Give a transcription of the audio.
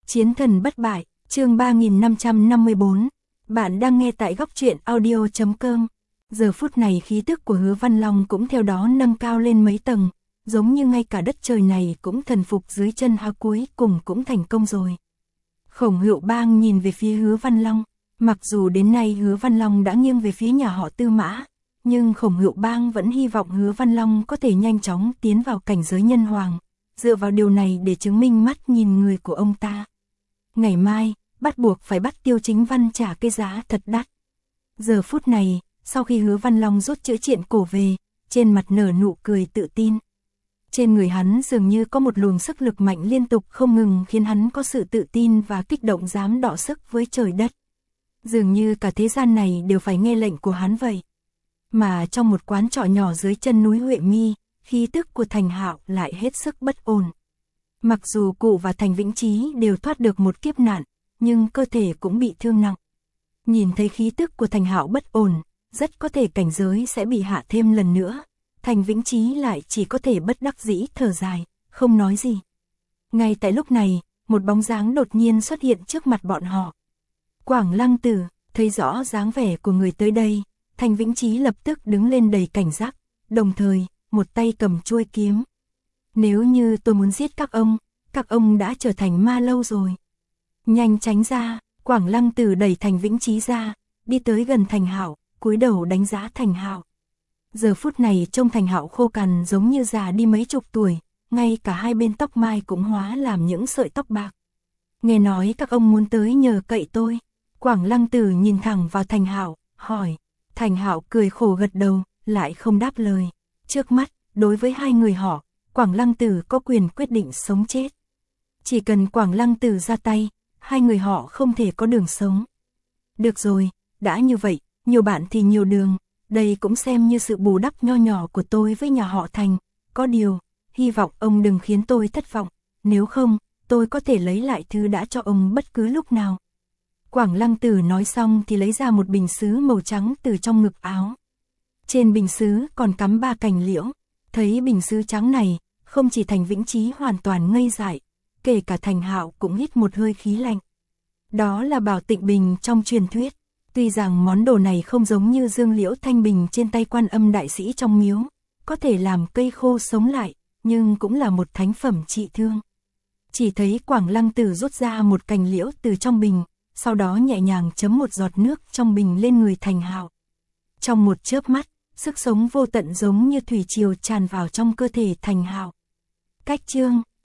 Chiến thần bất bại, chương 3554. Bạn đang nghe tại góc truyện audio.com. Giờ phút này khí tức của Hứa Văn Long cũng theo đó nâng cao lên mấy tầng, giống như ngay cả đất trời này cũng thần phục dưới chân hắn, cuối cùng cũng thành công rồi. Khổng Hữu Bang nhìn về phía Hứa Văn Long, mặc dù đến nay Hứa Văn Long đã nghiêng về phía nhà họ Tư Mã, nhưng Khổng Hữu Bang vẫn hy vọng Hứa Văn Long có thể nhanh chóng tiến vào cảnh giới nhân hoàng, dựa vào điều này để chứng minh mắt nhìn người của ông ta. Ngày mai, bắt buộc phải bắt Tiêu Chính Văn trả cái giá thật đắt. Giờ phút này, sau khi Hứa Văn Long rút chữ triện cổ về, trên mặt nở nụ cười tự tin. Trên người hắn dường như có một luồng sức lực mạnh liên tục không ngừng khiến hắn có sự tự tin và kích động dám đọ sức với trời đất. Dường như cả thế gian này đều phải nghe lệnh của hắn vậy. Mà trong một quán trọ nhỏ dưới chân núi Huệ Mi, khí tức của Thành Hạo lại hết sức bất ổn. Mặc dù cụ và Thành Vĩnh Chí đều thoát được một kiếp nạn, nhưng cơ thể cũng bị thương nặng. Nhìn thấy khí tức của Thành Hạo bất ổn, rất có thể cảnh giới sẽ bị hạ thêm lần nữa. Thành Vĩnh Chí lại chỉ có thể bất đắc dĩ thở dài, không nói gì. Ngay tại lúc này, một bóng dáng đột nhiên xuất hiện trước mặt bọn họ. Quảng Lăng Tử, thấy rõ dáng vẻ của người tới đây, Thành Vĩnh Chí lập tức đứng lên đầy cảnh giác, đồng thời, một tay cầm chuôi kiếm. Nếu như tôi muốn giết các ông đã trở thành ma lâu rồi. Nhanh tránh ra, Quảng Lăng Tử đẩy Thành Vĩnh Chí ra, đi tới gần Thành Hạo, cúi đầu đánh giá Thành Hạo. Giờ phút này trông Thành Hạo khô cằn giống như già đi mấy chục tuổi, ngay cả hai bên tóc mai cũng hóa làm những sợi tóc bạc. Nghe nói các ông muốn tới nhờ cậy tôi. Quảng Lăng Tử nhìn thẳng vào Thành Hạo, hỏi. Thành Hạo cười khổ gật đầu, lại không đáp lời. Trước mắt, đối với hai người họ, Quảng Lăng Tử có quyền quyết định sống chết. Chỉ cần Quảng Lăng Tử ra tay, hai người họ không thể có đường sống. Được rồi, đã như vậy, nhiều bạn thì nhiều đường, đây cũng xem như sự bù đắp nho nhỏ của tôi với nhà họ Thành. Có điều, hy vọng ông đừng khiến tôi thất vọng, nếu không, tôi có thể lấy lại thứ đã cho ông bất cứ lúc nào. Quảng Lăng Tử nói xong thì lấy ra một bình sứ màu trắng từ trong ngực áo. Trên bình sứ còn cắm 3 cành liễu. Thấy bình sứ trắng này, không chỉ Thành Vĩnh Chí hoàn toàn ngây dại, kể cả Thành Hạo cũng hít một hơi khí lạnh. Đó là Bảo Tịnh Bình trong truyền thuyết. Tuy rằng món đồ này không giống như dương liễu thanh bình trên tay Quan Âm đại sĩ trong miếu, có thể làm cây khô sống lại, nhưng cũng là một thánh phẩm trị thương. Chỉ thấy Quảng Lăng Tử rút ra một cành liễu từ trong bình, sau đó nhẹ nhàng chấm một giọt nước trong bình lên người Thành Hạo. Trong một chớp mắt, sức sống vô tận giống như thủy triều tràn vào trong cơ thể Thành Hạo. Cách chương,